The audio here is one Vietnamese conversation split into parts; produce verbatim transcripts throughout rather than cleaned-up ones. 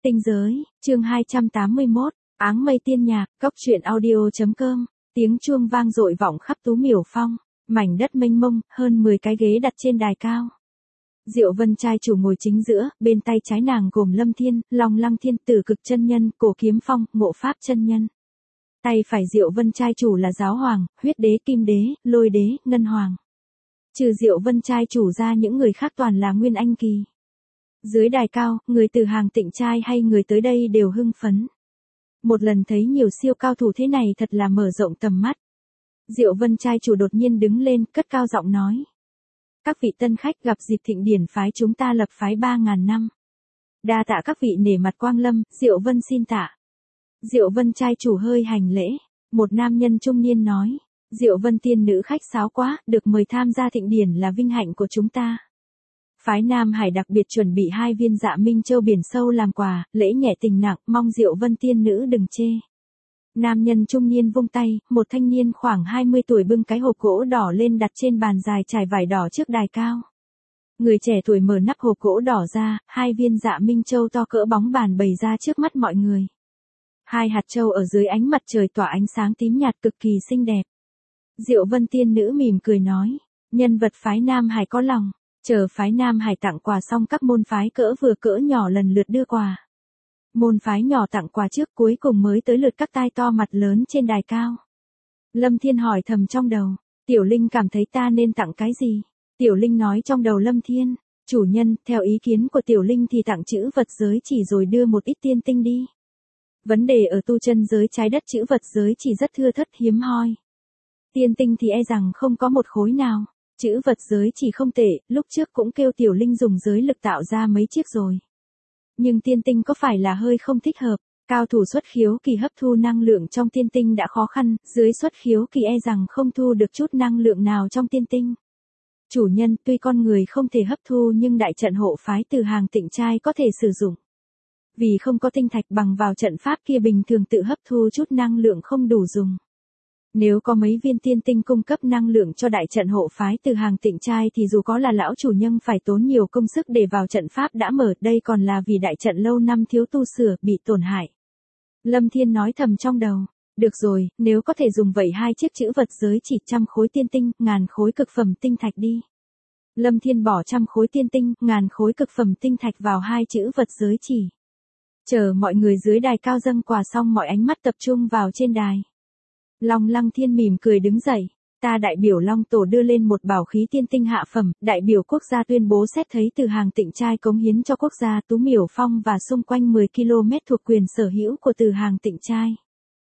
Tinh giới, chương hai trăm tám mươi mốt, Áng mây tiên nhạc, cốc truyện audio.com, tiếng chuông vang dội vọng khắp Tú Miểu Phong, mảnh đất mênh mông, hơn mười cái ghế đặt trên đài cao. Diệu Vân trai chủ ngồi chính giữa, bên tay trái nàng gồm Lâm Thiên, Long Lăng Thiên, Tử Cực chân nhân, Cổ Kiếm Phong, Ngộ Pháp chân nhân. Tay phải Diệu Vân trai chủ là Giáo Hoàng, Huyết Đế, Kim Đế, Lôi Đế, Ngân Hoàng. Trừ Diệu Vân trai chủ ra những người khác toàn là Nguyên Anh kỳ. Dưới đài cao, người từ hàng Tịnh trai hay người tới đây đều hưng phấn. Một lần thấy nhiều siêu cao thủ thế này thật là mở rộng tầm mắt. Diệu Vân trai chủ đột nhiên đứng lên, cất cao giọng nói. Các vị tân khách, gặp dịp thịnh điển phái chúng ta lập phái ba ngàn năm. Đa tạ các vị nể mặt quang lâm, Diệu Vân xin tạ. Diệu Vân trai chủ hơi hành lễ. Một nam nhân trung niên nói. Diệu Vân tiên nữ khách sáo quá, được mời tham gia thịnh điển là vinh hạnh của chúng ta. Phái Nam Hải đặc biệt chuẩn bị hai viên Dạ Minh Châu biển sâu làm quà, lễ nhẹ tình nặng, mong Diệu Vân tiên nữ đừng chê. Nam nhân trung niên vung tay, một thanh niên khoảng hai mươi tuổi bưng cái hộp gỗ đỏ lên đặt trên bàn dài trải vải đỏ trước đài cao. Người trẻ tuổi mở nắp hộp gỗ đỏ ra, hai viên Dạ Minh Châu to cỡ bóng bàn bày ra trước mắt mọi người. Hai hạt châu ở dưới ánh mặt trời tỏa ánh sáng tím nhạt cực kỳ xinh đẹp. Diệu Vân tiên nữ mỉm cười nói, nhân vật phái Nam Hải có lòng. Chờ phái Nam Hải tặng quà xong các môn phái cỡ vừa cỡ nhỏ lần lượt đưa quà. Môn phái nhỏ tặng quà trước cuối cùng mới tới lượt các tai to mặt lớn trên đài cao. Lâm Thiên hỏi thầm trong đầu, Tiểu Linh cảm thấy ta nên tặng cái gì? Tiểu Linh nói trong đầu Lâm Thiên, chủ nhân, theo ý kiến của Tiểu Linh thì tặng chữ vật giới chỉ rồi đưa một ít tiên tinh đi. Vấn đề ở tu chân giới trái đất chữ vật giới chỉ rất thưa thớt hiếm hoi. Tiên tinh thì e rằng không có một khối nào. Chữ vật giới chỉ không tệ, lúc trước cũng kêu Tiểu Linh dùng giới lực tạo ra mấy chiếc rồi. Nhưng tiên tinh có phải là hơi không thích hợp, cao thủ xuất khiếu kỳ hấp thu năng lượng trong tiên tinh đã khó khăn, dưới xuất khiếu kỳ e rằng không thu được chút năng lượng nào trong tiên tinh. Chủ nhân, tuy con người không thể hấp thu nhưng đại trận hộ phái từ hàng Tịnh trai có thể sử dụng. Vì không có tinh thạch bằng vào trận pháp kia bình thường tự hấp thu chút năng lượng không đủ dùng. Nếu có mấy viên tiên tinh cung cấp năng lượng cho đại trận hộ phái từ hàng Tịnh trai thì dù có là lão chủ nhân phải tốn nhiều công sức để vào trận pháp đã mở, đây còn là vì đại trận lâu năm thiếu tu sửa, bị tổn hại. Lâm Thiên nói thầm trong đầu, được rồi, nếu có thể dùng vậy hai chiếc chữ vật giới chỉ trăm khối tiên tinh, ngàn khối cực phẩm tinh thạch đi. Lâm Thiên bỏ trăm khối tiên tinh, ngàn khối cực phẩm tinh thạch vào hai chữ vật giới chỉ. Chờ mọi người dưới đài cao dâng quà xong mọi ánh mắt tập trung vào trên đài. Long Lăng Thiên mỉm cười đứng dậy, ta đại biểu Long Tổ đưa lên một bảo khí tiên tinh hạ phẩm, đại biểu quốc gia tuyên bố xét thấy từ hàng Tịnh trai cống hiến cho quốc gia Tú Miểu Phong và xung quanh mười ki lô mét thuộc quyền sở hữu của từ hàng Tịnh trai.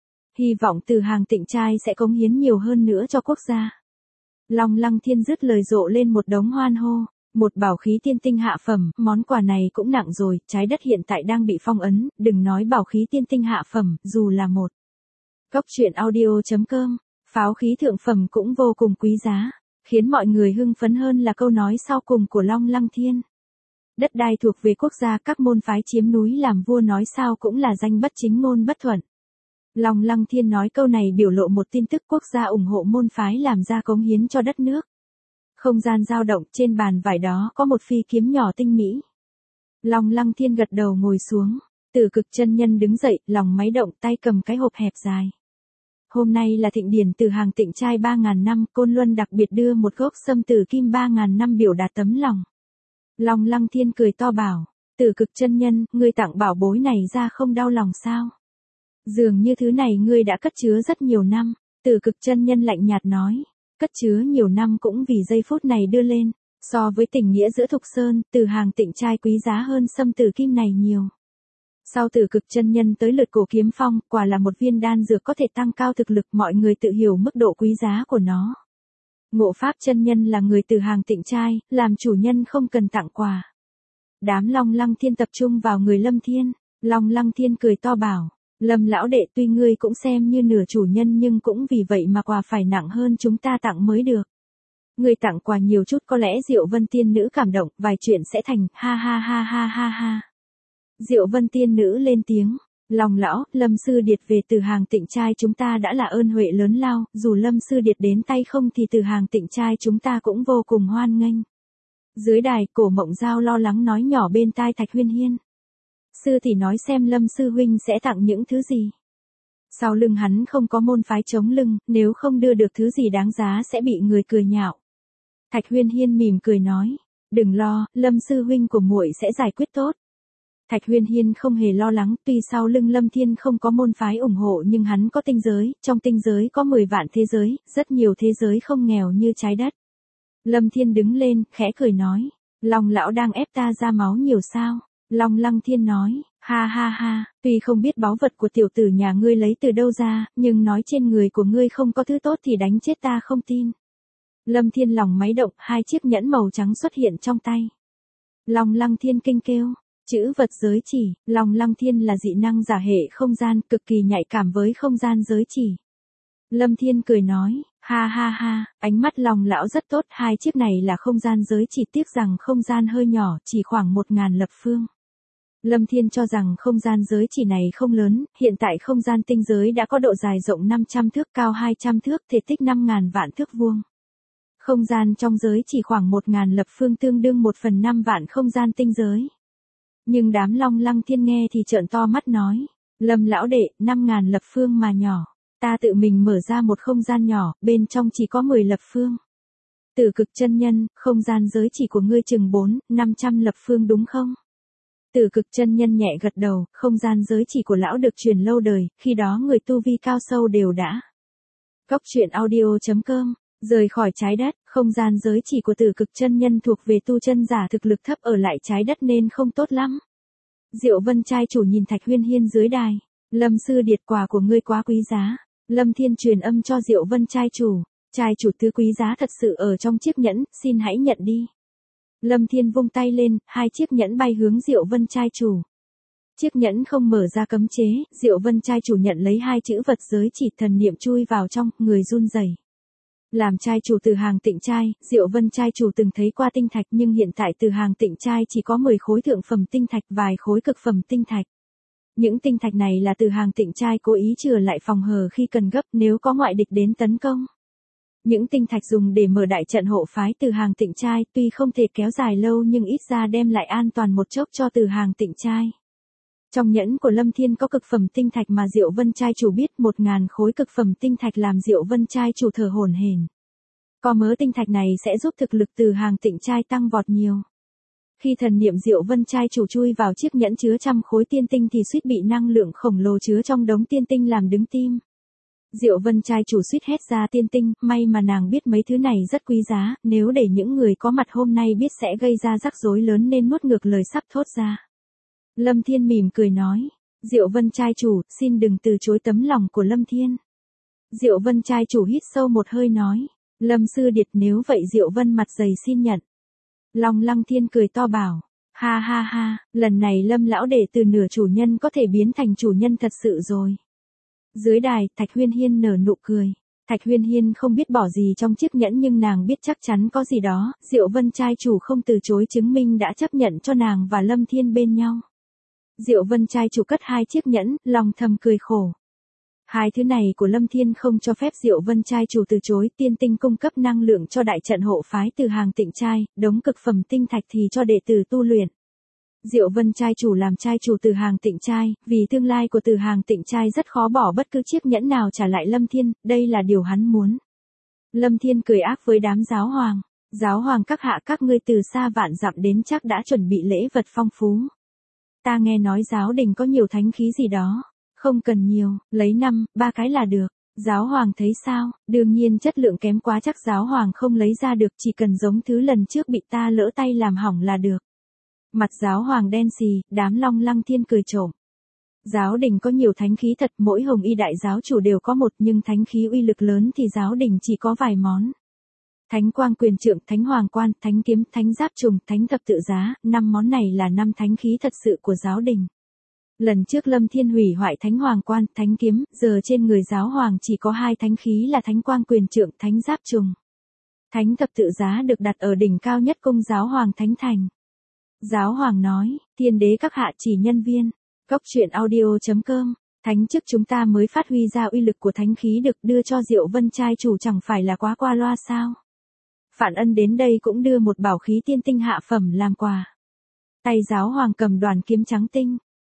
Hy vọng từ hàng Tịnh trai sẽ cống hiến nhiều hơn nữa cho quốc gia. Long Lăng Thiên dứt lời rộ lên một đống hoan hô, một bảo khí tiên tinh hạ phẩm, món quà này cũng nặng rồi, trái đất hiện tại đang bị phong ấn, đừng nói bảo khí tiên tinh hạ phẩm, dù là một. Cốc truyện audio.com, pháo khí thượng phẩm cũng vô cùng quý giá, khiến mọi người hưng phấn hơn là câu nói sau cùng của Long Lăng Thiên. Đất đai thuộc về quốc gia, các môn phái chiếm núi làm vua nói sao cũng là danh bất chính ngôn bất thuận. Long Lăng Thiên nói câu này biểu lộ một tin tức quốc gia ủng hộ môn phái làm ra cống hiến cho đất nước. Không gian dao động, trên bàn vải đó có một phi kiếm nhỏ tinh mỹ. Long Lăng Thiên gật đầu ngồi xuống, Tử Cực chân nhân đứng dậy, lòng máy động, tay cầm cái hộp hẹp dài. Hôm nay là thịnh điển từ hàng Tịnh trai ba ngàn năm, Côn Luân đặc biệt đưa một gốc sâm tử kim ba ngàn năm biểu đạt tấm lòng. Long Lăng Thiên cười to bảo, Tử Cực chân nhân, ngươi tặng bảo bối này ra không đau lòng sao? Dường như thứ này ngươi đã cất chứa rất nhiều năm. Tử Cực chân nhân lạnh nhạt nói, cất chứa nhiều năm cũng vì giây phút này đưa lên, so với tình nghĩa giữa Thục Sơn, từ hàng Tịnh trai quý giá hơn sâm tử kim này nhiều. Sau Tử Cực chân nhân tới lượt Cổ Kiếm Phong, quả là một viên đan dược có thể tăng cao thực lực, mọi người tự hiểu mức độ quý giá của nó. Ngộ Pháp chân nhân là người từ hàng Tịnh trai, làm chủ nhân không cần tặng quà. Đám Long Lăng Thiên tập trung vào người Lâm Thiên, Long Lăng Thiên cười to bảo, Lâm lão đệ, tuy ngươi cũng xem như nửa chủ nhân nhưng cũng vì vậy mà quà phải nặng hơn chúng ta tặng mới được. Ngươi tặng quà nhiều chút có lẽ Diệu Vân tiên nữ cảm động, vài chuyện sẽ thành, ha ha ha ha ha ha. Diệu Vân tiên nữ lên tiếng, Long lão, Lâm sư điệt về từ hàng Tịnh trai chúng ta đã là ơn huệ lớn lao, dù Lâm sư điệt đến tay không thì từ hàng Tịnh trai chúng ta cũng vô cùng hoan nghênh. Dưới đài, Cổ Mộng Giao lo lắng nói nhỏ bên tai Thạch Huyên Hiên. Sư tỷ nói xem Lâm sư huynh sẽ tặng những thứ gì. Sau lưng hắn không có môn phái chống lưng, nếu không đưa được thứ gì đáng giá sẽ bị người cười nhạo. Thạch Huyên Hiên mỉm cười nói, đừng lo, Lâm sư huynh của muội sẽ giải quyết tốt. Thạch Huyên Hiên không hề lo lắng, tuy sau lưng Lâm Thiên không có môn phái ủng hộ nhưng hắn có tinh giới, trong tinh giới có mười vạn thế giới, rất nhiều thế giới không nghèo như trái đất. Lâm Thiên đứng lên, khẽ cười nói, Long lão đang ép ta ra máu nhiều sao? Long Lăng Thiên nói, ha ha ha, tuy không biết báu vật của tiểu tử nhà ngươi lấy từ đâu ra, nhưng nói trên người của ngươi không có thứ tốt thì đánh chết ta không tin. Lâm Thiên lòng máy động, hai chiếc nhẫn màu trắng xuất hiện trong tay. Long Lăng Thiên kinh kêu, chữ vật giới chỉ, Long Lăng Thiên là dị năng giả hệ không gian, cực kỳ nhạy cảm với không gian giới chỉ. Lâm Thiên cười nói, ha ha ha, ánh mắt Long lão rất tốt, hai chiếc này là không gian giới chỉ, tiếc rằng không gian hơi nhỏ, chỉ khoảng một ngàn lập phương. Lâm Thiên cho rằng không gian giới chỉ này không lớn, hiện tại không gian tinh giới đã có độ dài rộng năm trăm thước, cao hai trăm thước, thể tích năm ngàn vạn thước vuông. Không gian trong giới chỉ khoảng một ngàn lập phương tương đương một phần năm vạn không gian tinh giới. Nhưng đám Long Lăng Thiên nghe thì trợn to mắt nói, Lâm lão đệ, năm ngàn lập phương mà nhỏ, ta tự mình mở ra một không gian nhỏ, bên trong chỉ có mười lập phương. Tử Cực chân nhân, không gian giới chỉ của ngươi chừng bốn, năm trăm lập phương đúng không? Tử Cực chân nhân nhẹ gật đầu, không gian giới chỉ của lão được truyền lâu đời, khi đó người tu vi cao sâu đều đã. Cốc truyện audio chấm com, rời khỏi trái đất, không gian giới chỉ của Tử Cực chân nhân thuộc về tu chân giả thực lực thấp ở lại trái đất nên không tốt lắm. Diệu Vân trai chủ nhìn Thạch Huyên Hiên dưới đài, Lâm sư điệt, quà của ngươi quá quý giá. Lâm Thiên truyền âm cho Diệu Vân trai chủ, trai chủ thứ quý giá thật sự ở trong chiếc nhẫn, xin hãy nhận đi. Lâm Thiên vung tay lên, hai chiếc nhẫn bay hướng Diệu Vân trai chủ. Chiếc nhẫn không mở ra cấm chế, Diệu Vân trai chủ nhận lấy hai chữ vật giới chỉ, thần niệm chui vào trong, người run rẩy. Làm trai chủ Từ Hàng Tịnh trai, Diệu Vân trai chủ từng thấy qua tinh thạch nhưng hiện tại Từ Hàng Tịnh trai chỉ có mười khối thượng phẩm tinh thạch, vài khối cực phẩm tinh thạch. Những tinh thạch này là Từ Hàng Tịnh trai cố ý chừa lại phòng hờ khi cần gấp nếu có ngoại địch đến tấn công. Những tinh thạch dùng để mở đại trận hộ phái Từ Hàng Tịnh trai, tuy không thể kéo dài lâu nhưng ít ra đem lại an toàn một chốc cho Từ Hàng Tịnh trai. Trong nhẫn của Lâm Thiên có cực phẩm tinh thạch mà Diệu Vân trai chủ biết, một ngàn khối cực phẩm tinh thạch làm Diệu Vân trai chủ thở hổn hển. Có mớ tinh thạch này sẽ giúp thực lực Từ Hàng Tịnh trai tăng vọt nhiều. Khi thần niệm Diệu Vân trai chủ chui vào chiếc nhẫn chứa trăm khối tiên tinh thì suýt bị năng lượng khổng lồ chứa trong đống tiên tinh làm đứng tim. Diệu Vân trai chủ suýt hét ra tiên tinh, may mà nàng biết mấy thứ này rất quý giá, nếu để những người có mặt hôm nay biết sẽ gây ra rắc rối lớn nên nuốt ngược lời sắp thốt ra. Lâm Thiên mỉm cười nói, Diệu Vân trai chủ, xin đừng từ chối tấm lòng của Lâm Thiên. Diệu Vân trai chủ hít sâu một hơi nói, Lâm sư điệt, nếu vậy Diệu Vân mặt dày xin nhận. Long Lăng Thiên cười to bảo, ha ha ha, lần này Lâm lão đệ từ nửa chủ nhân có thể biến thành chủ nhân thật sự rồi. Dưới đài, Thạch Huyên Hiên nở nụ cười. Thạch Huyên Hiên không biết bỏ gì trong chiếc nhẫn nhưng nàng biết chắc chắn có gì đó, Diệu Vân trai chủ không từ chối chứng minh đã chấp nhận cho nàng và Lâm Thiên bên nhau. Diệu Vân trai chủ cất hai chiếc nhẫn, lòng thầm cười khổ. Hai thứ này của Lâm Thiên không cho phép Diệu Vân trai chủ từ chối, tiên tinh cung cấp năng lượng cho đại trận hộ phái Từ Hàng Tịnh trai, đống cực phẩm tinh thạch thì cho đệ tử tu luyện. Diệu Vân trai chủ làm trai chủ Từ Hàng Tịnh trai, vì tương lai của Từ Hàng Tịnh trai rất khó bỏ bất cứ chiếc nhẫn nào trả lại Lâm Thiên, đây là điều hắn muốn. Lâm Thiên cười ác với đám giáo hoàng, giáo hoàng các hạ, các ngươi từ xa vạn dặm đến chắc đã chuẩn bị lễ vật phong phú. Ta nghe nói giáo đình có nhiều thánh khí gì đó, không cần nhiều, lấy năm, ba cái là được. Giáo hoàng thấy sao, đương nhiên chất lượng kém quá chắc giáo hoàng không lấy ra được, chỉ cần giống thứ lần trước bị ta lỡ tay làm hỏng là được. Mặt giáo hoàng đen xì, đám Long Lăng Thiên cười trộm. Giáo đình có nhiều thánh khí thật, mỗi hồng y đại giáo chủ đều có một, nhưng thánh khí uy lực lớn thì giáo đình chỉ có vài món. Thánh quang quyền trượng, thánh hoàng quan, thánh kiếm, thánh giáp trùng, thánh thập tự giá, năm món này là năm thánh khí thật sự của giáo đình. Lần trước Lâm Thiên hủy hoại thánh hoàng quan, thánh kiếm, giờ trên người giáo hoàng chỉ có hai thánh khí là thánh quang quyền trượng, thánh giáp trùng. Thánh thập tự giá được đặt ở đỉnh cao nhất cung giáo hoàng thánh thành. Giáo hoàng nói, tiên đế các hạ chỉ nhân viên. Cốc truyện audio chấm com, thánh chức chúng ta mới phát huy ra uy lực của thánh khí được đưa cho Diệu Vân trai chủ chẳng phải là quá qua loa sao. Phản Ân đến đây cũng đưa một bảo khí tiên tinh hạ phẩm làm quà. Tay giáo hoàng cầm đoàn kiếm trắng tinh,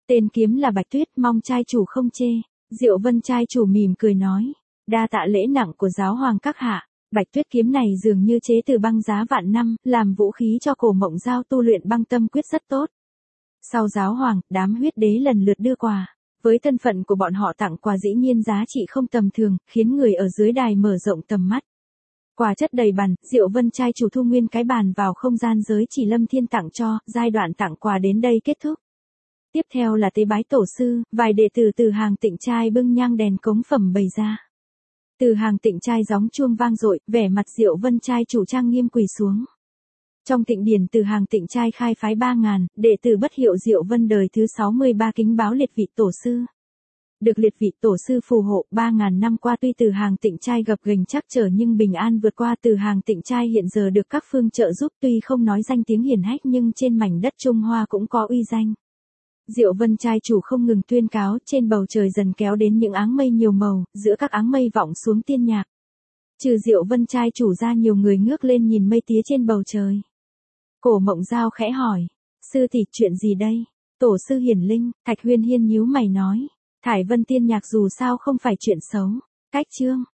Tên kiếm là Bạch Tuyết, mong trai chủ không chê. Diệu Vân trai chủ mỉm cười nói. Đa tạ lễ nặng của giáo hoàng các hạ. Bạch Tuyết kiếm này dường như chế từ băng giá vạn năm, làm vũ khí cho Cổ Mộng Giao tu luyện băng tâm quyết rất tốt. Sau giáo hoàng, đám huyết đế lần lượt đưa quà. Với thân phận của bọn họ tặng quà dĩ nhiên giá trị không tầm thường, khiến người ở dưới đài mở rộng tầm mắt. Quà chất đầy bàn, Diệu Vân trai chủ thu nguyên cái bàn vào không gian giới chỉ Lâm Thiên tặng cho, giai đoạn tặng quà đến đây kết thúc. Tiếp theo là tế bái tổ sư, vài đệ tử từ hàng Tịnh trai bưng nhang đèn cống phẩm bày ra. Từ hàng Tịnh trai gióng chuông vang dội, vẻ mặt Diệu Vân trai chủ trang nghiêm quỳ xuống. Trong Tịnh điển từ hàng Tịnh trai khai phái ba ngàn, đệ tử bất hiệu Diệu Vân đời thứ sáu mươi ba kính báo liệt vị tổ sư. Được liệt vị tổ sư phù hộ, ba ngàn năm qua tuy từ hàng Tịnh trai gập ghềnh trắc trở nhưng bình an vượt qua. Từ hàng Tịnh trai hiện giờ được các phương trợ giúp, tuy không nói danh tiếng hiển hách nhưng trên mảnh đất Trung Hoa cũng có uy danh. Diệu Vân trai chủ không ngừng tuyên cáo, trên bầu trời dần kéo đến những áng mây nhiều màu, giữa các áng mây vọng xuống tiên nhạc. Trừ Diệu Vân trai chủ ra, nhiều người ngước lên nhìn mây tía trên bầu trời. Cổ Mộng Giao khẽ hỏi, sư tỷ chuyện gì đây? Tổ sư hiển linh, Thạch Huyên Hiên nhíu mày nói, thải vân tiên nhạc dù sao không phải chuyện xấu. Cách chương